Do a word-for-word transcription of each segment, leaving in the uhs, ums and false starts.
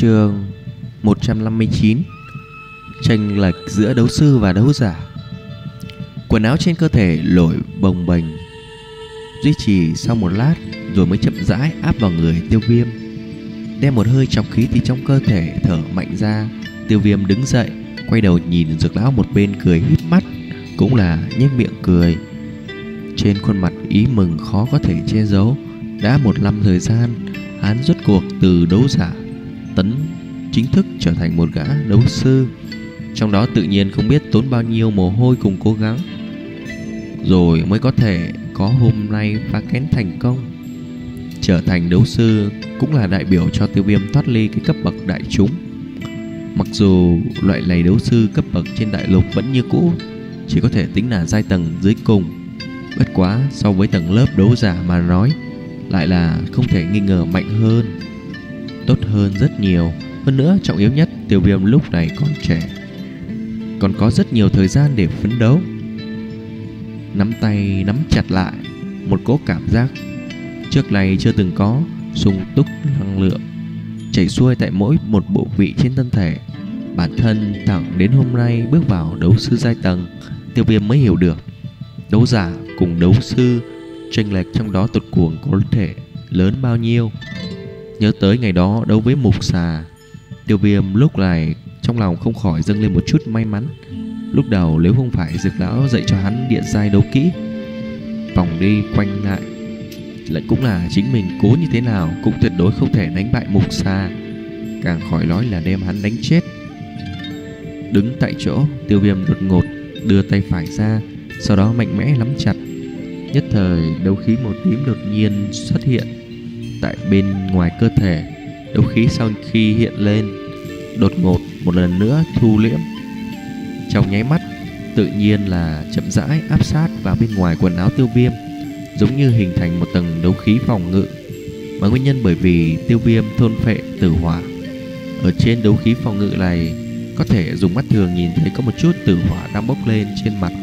Chương một trăm năm mươi chín. Chênh lệch giữa đấu sư và đấu giả. Quần áo trên cơ thể nổi bồng bềnh, duy trì sau một lát rồi mới chậm rãi áp vào người Tiêu Viêm. Đem một hơi trọc khí từ trong cơ thể thở mạnh ra. Tiêu Viêm đứng dậy, quay đầu nhìn Dược lão một bên cười híp mắt, cũng là nhếch miệng cười. Trên khuôn mặt ý mừng khó có thể che giấu. Đã một năm thời gian, hắn rốt cuộc từ đấu giả tấn chính thức trở thành một gã đấu sư. Trong đó tự nhiên không biết tốn bao nhiêu mồ hôi cùng cố gắng, rồi mới có thể có hôm nay phá kén thành công. Trở thành đấu sư cũng là đại biểu cho Tiêu Viêm thoát ly cái cấp bậc đại chúng. Mặc dù loại này đấu sư cấp bậc trên đại lục vẫn như cũ, chỉ có thể tính là giai tầng dưới cùng. Bất quá so với tầng lớp đấu giả mà nói, lại là không thể nghi ngờ mạnh hơn, tốt hơn rất nhiều. Hơn nữa trọng yếu nhất, Tiêu Viêm lúc này còn trẻ, còn có rất nhiều thời gian để phấn đấu. Nắm tay nắm chặt lại, một cỗ cảm giác trước này chưa từng có, sung túc năng lượng chảy xuôi tại mỗi một bộ vị trên thân thể. Bản thân thẳng đến hôm nay bước vào đấu sư giai tầng, Tiêu Viêm mới hiểu được đấu giả cùng đấu sư chênh lệch trong đó tột cuồng có thể lớn bao nhiêu. Nhớ tới ngày đó đấu với Mục Xà, Tiêu Viêm lúc này trong lòng không khỏi dâng lên một chút may mắn. Lúc đầu nếu không phải Dược lão dạy cho hắn điện giai đấu kỹ, vòng đi quanh lại, lại cũng là chính mình cố như thế nào cũng tuyệt đối không thể đánh bại Mục Xà, càng khỏi nói là đem hắn đánh chết. Đứng tại chỗ, Tiêu Viêm đột ngột đưa tay phải ra, sau đó mạnh mẽ nắm chặt. Nhất thời đấu khí màu tím đột nhiên xuất hiện tại bên ngoài cơ thể. Đấu khí sau khi hiện lên, đột ngột một lần nữa thu liễm, trong nháy mắt tự nhiên là chậm rãi áp sát vào bên ngoài quần áo Tiêu Viêm, giống như hình thành một tầng đấu khí phòng ngự. Mà nguyên nhân bởi vì Tiêu Viêm thôn phệ tử hỏa, ở trên đấu khí phòng ngự này có thể dùng mắt thường nhìn thấy có một chút tử hỏa đang bốc lên trên mặt.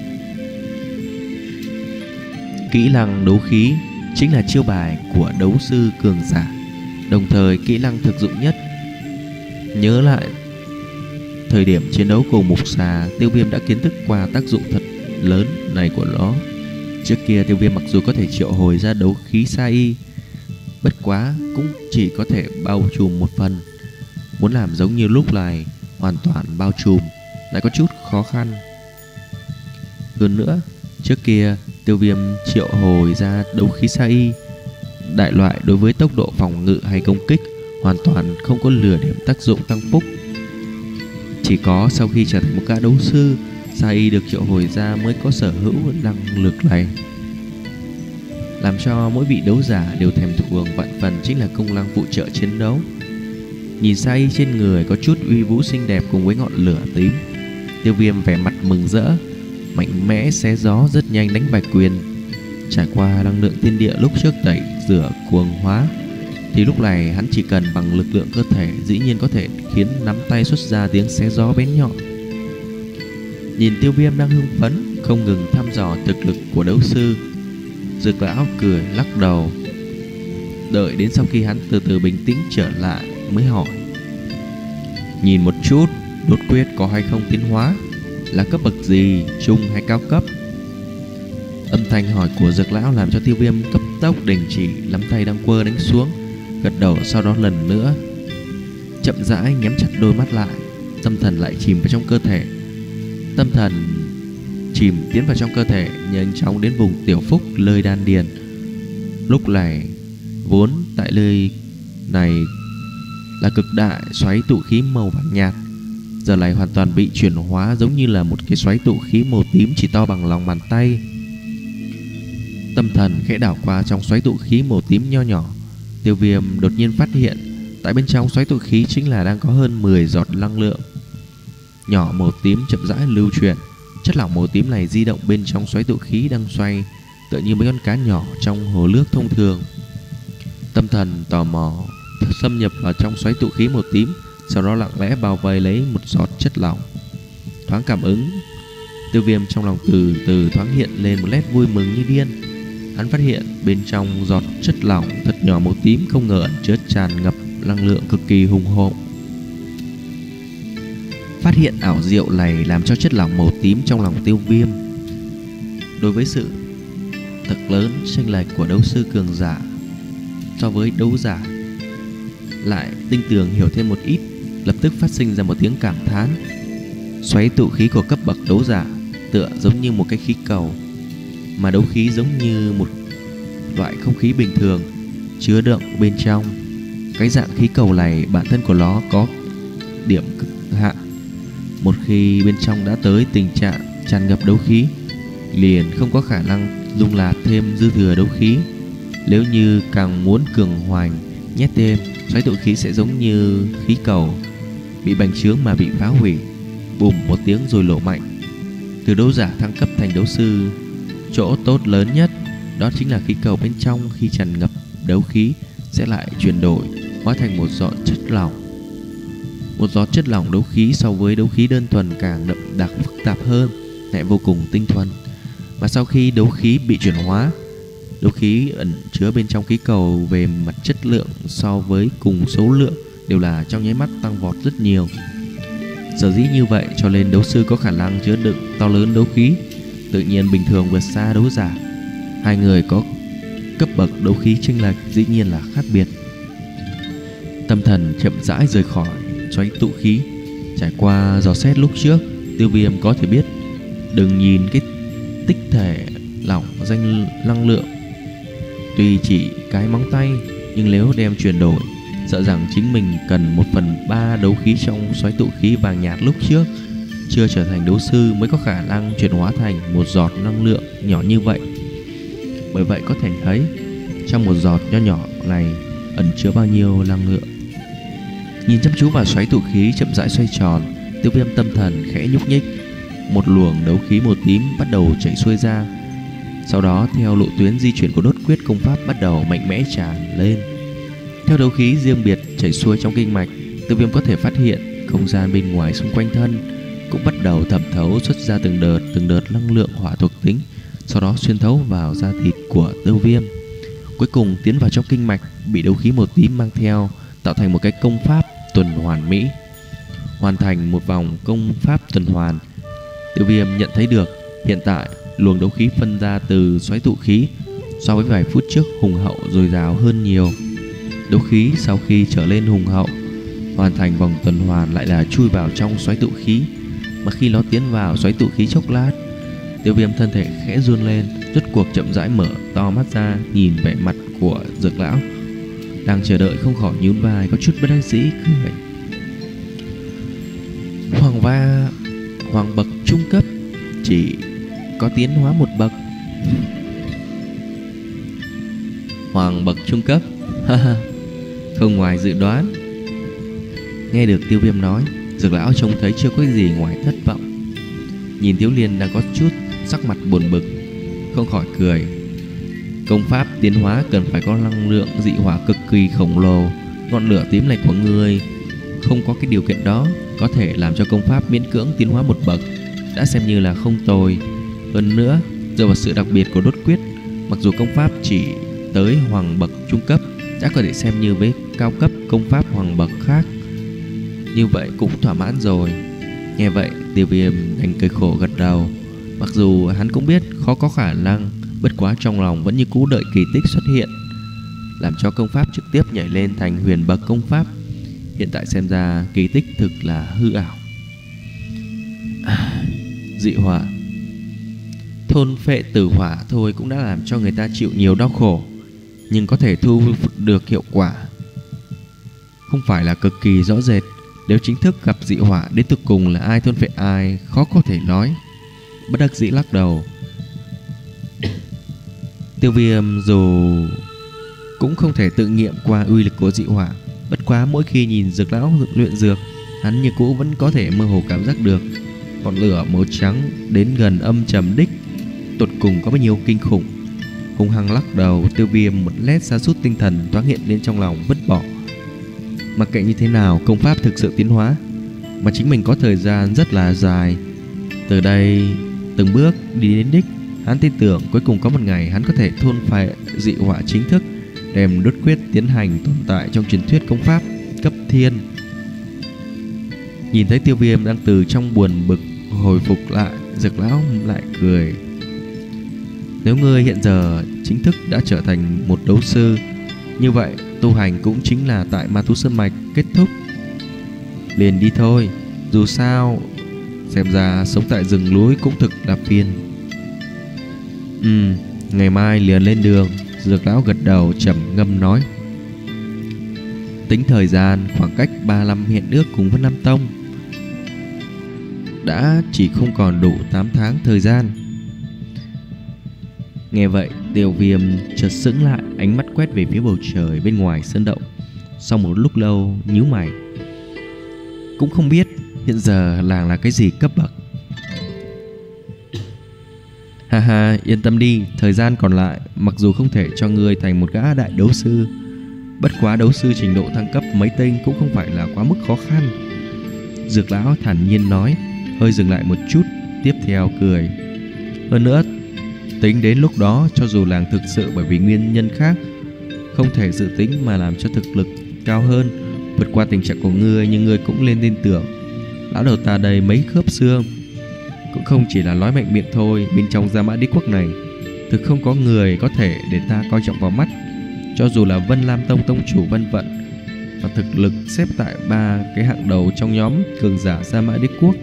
Kỹ năng đấu khí chính là chiêu bài của đấu sư cường giả, đồng thời kỹ năng thực dụng nhất. Nhớ lại thời điểm chiến đấu cùng Mục Xà, Tiêu Viêm đã kiến thức qua tác dụng thật lớn này của nó. Trước kia Tiêu Viêm mặc dù có thể triệu hồi ra đấu khí sa y, bất quá cũng chỉ có thể bao trùm một phần. Muốn làm giống như lúc này hoàn toàn bao trùm lại có chút khó khăn. Hơn nữa, trước kia Tiêu Viêm triệu hồi ra đấu khí sa y đại loại đối với tốc độ phòng ngự hay công kích hoàn toàn không có lừa điểm tác dụng tăng phúc. Chỉ có sau khi trở thành một gã đấu sư, sa y được triệu hồi ra mới có sở hữu năng lực này, làm cho mỗi vị đấu giả đều thèm thuồng vạn phần chính là công năng phụ trợ chiến đấu. Nhìn sa y trên người có chút uy vũ xinh đẹp cùng với ngọn lửa tím, Tiêu Viêm vẻ mặt mừng rỡ, mạnh mẽ xé gió rất nhanh đánh vài quyền. Trải qua năng lượng thiên địa lúc trước tẩy rửa cuồng hóa, thì lúc này hắn chỉ cần bằng lực lượng cơ thể dĩ nhiên có thể khiến nắm tay xuất ra tiếng xé gió bén nhọn. Nhìn Tiêu Viêm đang hưng phấn không ngừng thăm dò thực lực của đấu sư, Dược lão cười lắc đầu. Đợi đến sau khi hắn từ từ bình tĩnh trở lại mới hỏi: nhìn một chút đột quyết có hay không tiến hóa, là cấp bậc gì, trung hay cao cấp? Âm thanh hỏi của Dược lão làm cho Tiêu Viêm cấp tốc đình chỉ nắm tay đang quơ đánh xuống, gật đầu, sau đó lần nữa chậm rãi nhắm chặt đôi mắt lại, tâm thần lại chìm vào trong cơ thể. Tâm thần chìm tiến vào trong cơ thể, nhanh chóng đến vùng tiểu phúc lơi đan điền. Lúc này vốn tại nơi này là cực đại xoáy tụ khí màu vàng nhạt, giờ này hoàn toàn bị chuyển hóa giống như là một cái xoáy tụ khí màu tím chỉ to bằng lòng bàn tay. Tâm thần khẽ đảo qua trong xoáy tụ khí màu tím nho nhỏ, Tiêu Viêm đột nhiên phát hiện tại bên trong xoáy tụ khí chính là đang có hơn mười giọt năng lượng nhỏ màu tím chậm rãi lưu chuyển. Chất lỏng màu tím này di động bên trong xoáy tụ khí đang xoay, tựa như mấy con cá nhỏ trong hồ nước thông thường. Tâm thần tò mò xâm nhập vào trong xoáy tụ khí màu tím, sau đó lặng lẽ bao vây lấy một giọt chất lỏng. Thoáng cảm ứng, Tiêu Viêm trong lòng từ từ thoáng hiện lên một nét vui mừng như điên. Hắn phát hiện bên trong giọt chất lỏng thật nhỏ màu tím không ngờ ẩn chứa tràn ngập năng lượng cực kỳ hùng hậu. Phát hiện ảo diệu này làm cho chất lỏng màu tím trong lòng Tiêu Viêm đối với sự thật lớn chênh lệch của đấu sư cường giả so với đấu giả lại tinh tường hiểu thêm một ít, lập tức phát sinh ra một tiếng cảm thán. Xoáy tụ khí của cấp bậc đấu giả tựa giống như một cái khí cầu, mà đấu khí giống như một loại không khí bình thường chứa đựng bên trong. Cái dạng khí cầu này bản thân của nó có điểm cực hạn, một khi bên trong đã tới tình trạng tràn ngập đấu khí liền không có khả năng dung nạp thêm dư thừa đấu khí. Nếu như càng muốn cường hoành nhét thêm, xoáy tụ khí sẽ giống như khí cầu bị bành trướng mà bị phá hủy, bùm một tiếng rồi nổ mạnh. Từ đấu giả thăng cấp thành đấu sư, chỗ tốt lớn nhất đó chính là khí cầu bên trong khi tràn ngập đấu khí sẽ lại chuyển đổi hóa thành một giọt chất lỏng. Một giọt chất lỏng đấu khí so với đấu khí đơn thuần càng đậm đặc phức tạp hơn, lại vô cùng tinh thuần. Mà sau khi đấu khí bị chuyển hóa, đấu khí ẩn chứa bên trong khí cầu về mặt chất lượng so với cùng số lượng đều là trong nháy mắt tăng vọt rất nhiều. Sở dĩ như vậy cho nên đấu sư có khả năng chứa đựng to lớn đấu khí, tự nhiên bình thường vượt xa đấu giả. Hai người có cấp bậc đấu khí chênh lệch dĩ nhiên là khác biệt. Tâm thần chậm rãi rời khỏi xoáy tụ khí. Trải qua dò xét lúc trước, Tiêu Viêm có thể biết, đừng nhìn cái tích thể lỏng danh năng lượng tuy chỉ cái móng tay, nhưng nếu đem chuyển đổi, sợ rằng chính mình cần một phần ba đấu khí trong xoáy tụ khí vàng nhạt lúc trước chưa trở thành đấu sư mới có khả năng chuyển hóa thành một giọt năng lượng nhỏ như vậy. Bởi vậy có thể thấy trong một giọt nho nhỏ này ẩn chứa bao nhiêu năng lượng. Nhìn chăm chú vào xoáy tụ khí chậm rãi xoay tròn, Tiêu Viêm tâm thần khẽ nhúc nhích. Một luồng đấu khí màu tím bắt đầu chảy xuôi ra, sau đó theo lộ tuyến di chuyển của đốt quyết công pháp bắt đầu mạnh mẽ tràn lên. Theo đấu khí riêng biệt chảy xuôi trong kinh mạch, Tiêu Viêm có thể phát hiện không gian bên ngoài xung quanh thân cũng bắt đầu thẩm thấu xuất ra từng đợt từng đợt năng lượng hỏa thuộc tính, sau đó xuyên thấu vào da thịt của Tiêu Viêm, cuối cùng tiến vào trong kinh mạch, bị đấu khí màu tím mang theo, tạo thành một cái công pháp tuần hoàn mỹ. Hoàn thành một vòng công pháp tuần hoàn, Tiêu Viêm nhận thấy được hiện tại luồng đấu khí phân ra từ xoáy tụ khí so với vài phút trước hùng hậu dồi dào hơn nhiều. Đấu khí sau khi trở lên hùng hậu, hoàn thành vòng tuần hoàn lại là chui vào trong xoáy tụ khí. Mà khi nó tiến vào xoáy tụ khí chốc lát, Tiêu Viêm thân thể khẽ run lên, rốt cuộc chậm rãi mở to mắt ra, nhìn vẻ mặt của Dược lão đang chờ đợi, không khỏi nhún vai có chút bất đắc dĩ cười. Hoàng va hoàng bậc trung cấp chỉ có tiến hóa một bậc. Hoàng bậc trung cấp, không ngoài dự đoán. Nghe được Tiêu Viêm nói, Dược lão trông thấy chưa có gì ngoài thất vọng. Nhìn Thiếu Liên đang có chút sắc mặt buồn bực, không khỏi cười. Công pháp tiến hóa cần phải có năng lượng dị hỏa cực kỳ khổng lồ. Ngọn lửa tím này của ngươi không có cái điều kiện đó, có thể làm cho công pháp miễn cưỡng tiến hóa một bậc đã xem như là không tồi. Hơn nữa, dựa vào sự đặc biệt của đốt quyết, mặc dù công pháp chỉ tới hoàng bậc trung cấp, đã có thể xem như với cao cấp công pháp hoàng bậc khác, như vậy cũng thỏa mãn rồi. Nghe vậy, Tiêu Viêm đành cười khổ gật đầu. Mặc dù hắn cũng biết khó có khả năng, bất quá trong lòng vẫn như cũ đợi kỳ tích xuất hiện, làm cho công pháp trực tiếp nhảy lên thành huyền bậc công pháp. Hiện tại xem ra kỳ tích thực là hư ảo. À, dị hỏa, thôn phệ tử hỏa thôi cũng đã làm cho người ta chịu nhiều đau khổ, nhưng có thể thu được hiệu quả không phải là cực kỳ rõ rệt. Nếu chính thức gặp dị hỏa, đến cuối cùng là ai thôn phệ ai khó có thể nói. Bất đắc dĩ lắc đầu. Tiêu Viêm dù cũng không thể tự nghiệm qua uy lực của dị hỏa, bất quá mỗi khi nhìn Dược lão luyện dược, hắn như cũ vẫn có thể mơ hồ cảm giác được ngọn lửa màu trắng đến gần âm trầm đích tột cùng có bao nhiêu kinh khủng. Hung hăng lắc đầu, Tiêu Viêm một lét sa sút tinh thần thoáng hiện lên trong lòng, vứt bỏ. Mặc kệ như thế nào, công pháp thực sự tiến hóa, mà chính mình có thời gian rất là dài. Từ đây từng bước đi đến đích, hắn tin tưởng cuối cùng có một ngày hắn có thể thôn phệ dị hỏa chính thức, đem đốt quyết tiến hành tồn tại trong truyền thuyết công pháp. cấp thiên. Nhìn thấy Tiêu Viêm đang từ trong buồn bực hồi phục lại, Dược lão lại cười. Nếu ngươi hiện giờ chính thức đã trở thành một đấu sư, như vậy tu hành cũng chính là tại Ma Thú Sơn Mạch kết thúc. Liền đi thôi, dù sao xem ra sống tại rừng núi cũng thực là phiền. Ừ, ngày mai liền lên đường. Dược lão gật đầu trầm ngâm nói. Tính thời gian, khoảng cách ba năm hẹn ước cùng Vân Nam Tông đã chỉ không còn đủ tám tháng thời gian. Nghe vậy, Tiêu Viêm chợt sững lại, ánh mắt quét về phía bầu trời bên ngoài sơn động. Sau một lúc lâu nhíu mày. Cũng không biết hiện giờ làng là cái gì cấp bậc. Ha ha, yên tâm đi, thời gian còn lại mặc dù không thể cho ngươi thành một gã đại đấu sư, bất quá đấu sư trình độ thăng cấp mấy tinh cũng không phải là quá mức khó khăn. Dược lão thản nhiên nói, hơi dừng lại một chút, tiếp theo cười. Hơn nữa, tính đến lúc đó, cho dù làng thực sự bởi vì nguyên nhân khác không thể dự tính mà làm cho thực lực cao hơn, vượt qua tình trạng của ngươi, nhưng ngươi cũng lên tin tưởng. Lão đầu ta đây mấy khớp xương, cũng không chỉ là nói mạnh miệng thôi. Bên trong Gia Mã Đế Quốc này thực không có người có thể để ta coi trọng vào mắt. Cho dù là Vân Lam Tông tông chủ Vân Vận, và thực lực xếp tại ba cái hạng đầu trong nhóm cường giả Gia Mã Đế Quốc.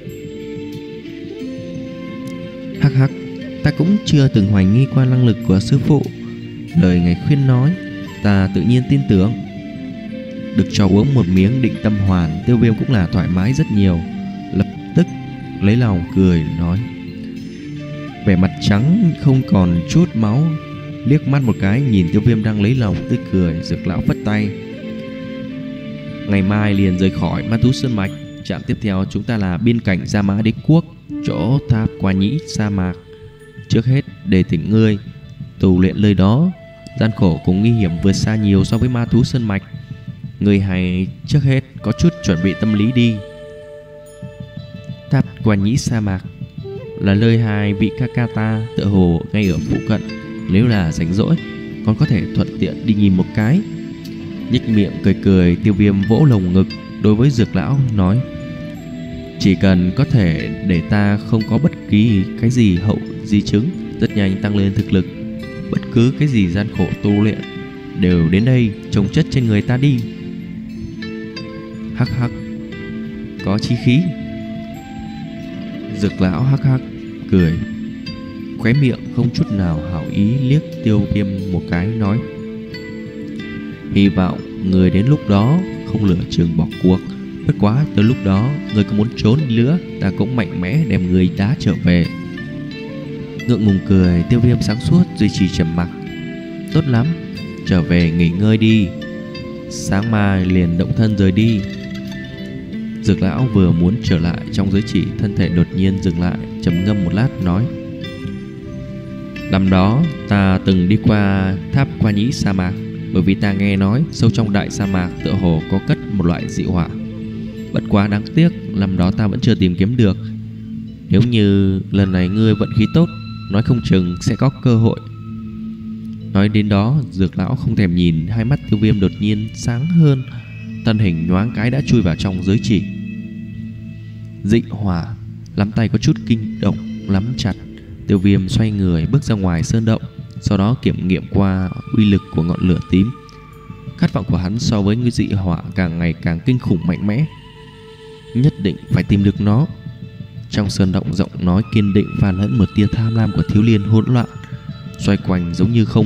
Hắc hắc, ta cũng chưa từng hoài nghi qua năng lực của sư phụ. Lời ngài khuyên nói, ta tự nhiên tin tưởng. Được cho uống một miếng định tâm hoàn, Tiêu Viêm cũng là thoải mái rất nhiều, lập tức lấy lòng cười nói. Vẻ mặt trắng không còn chút máu, liếc mắt một cái nhìn Tiêu Viêm đang lấy lòng tươi cười, Dược lão phất tay. Ngày mai liền rời khỏi Ma Thú Sơn Mạch. Trạm tiếp theo chúng ta là biên cảnh Gia Mã Đế Quốc, chỗ Tháp Qua Nhĩ sa mạc. Trước hết để thỉnh ngươi tu luyện nơi đó, gian khổ cùng nguy hiểm vượt xa nhiều so với Ma Thú Sơn Mạch. Ngươi hãy trước hết có chút chuẩn bị tâm lý đi. Tháp Qua Nhĩ sa mạc là nơi hai vị ca ca ta tựa hồ ngay ở phụ cận. Nếu là rảnh rỗi còn có thể thuận tiện đi nhìn một cái. Nhếch miệng cười cười, Tiêu Viêm vỗ lồng ngực đối với Dược lão nói. Chỉ cần có thể để ta không có bất kỳ cái gì hậu di chứng, rất nhanh tăng lên thực lực. Bất cứ cái gì gian khổ tu luyện đều đến đây trồng chất trên người ta đi. Hắc hắc, có chi khí. Dược lão hắc hắc cười, khóe miệng không chút nào hảo ý liếc Tiêu Viêm một cái nói. Hy vọng người đến lúc đó không lựa chừng bỏ cuộc. Bất quá tới lúc đó người có muốn trốn đi nữa, ta cũng mạnh mẽ đem người đá trở về. Ngượng ngùng cười, Tiêu Viêm sáng suốt duy trì trầm mặc. Tốt lắm, trở về nghỉ ngơi đi, sáng mai liền động thân rời đi. Dược lão vừa muốn trở lại trong giới chỉ, thân thể đột nhiên dừng lại, trầm ngâm một lát nói. Năm đó ta từng đi qua Tháp Qua Nhĩ sa mạc, bởi vì ta nghe nói sâu trong đại sa mạc tựa hồ có cất một loại dị hỏa. Bất quá đáng tiếc, năm đó ta vẫn chưa tìm kiếm được. Nếu như lần này ngươi vận khí tốt, nói không chừng sẽ có cơ hội. Nói đến đó, Dược lão không thèm nhìn, hai mắt Tiêu Viêm đột nhiên sáng hơn, thân hình nhoáng cái đã chui vào trong giới chỉ. Dị hỏa, nắm tay có chút kinh động, nắm chặt. Tiêu Viêm xoay người bước ra ngoài sơn động, sau đó kiểm nghiệm qua uy lực của ngọn lửa tím. Khát vọng của hắn so với người dị hỏa càng ngày càng kinh khủng mạnh mẽ. Nhất định phải tìm được nó. Trong sơn động, giọng nói kiên định pha lẫn một tia tham lam của thiếu niên hỗn loạn xoay quanh giống như không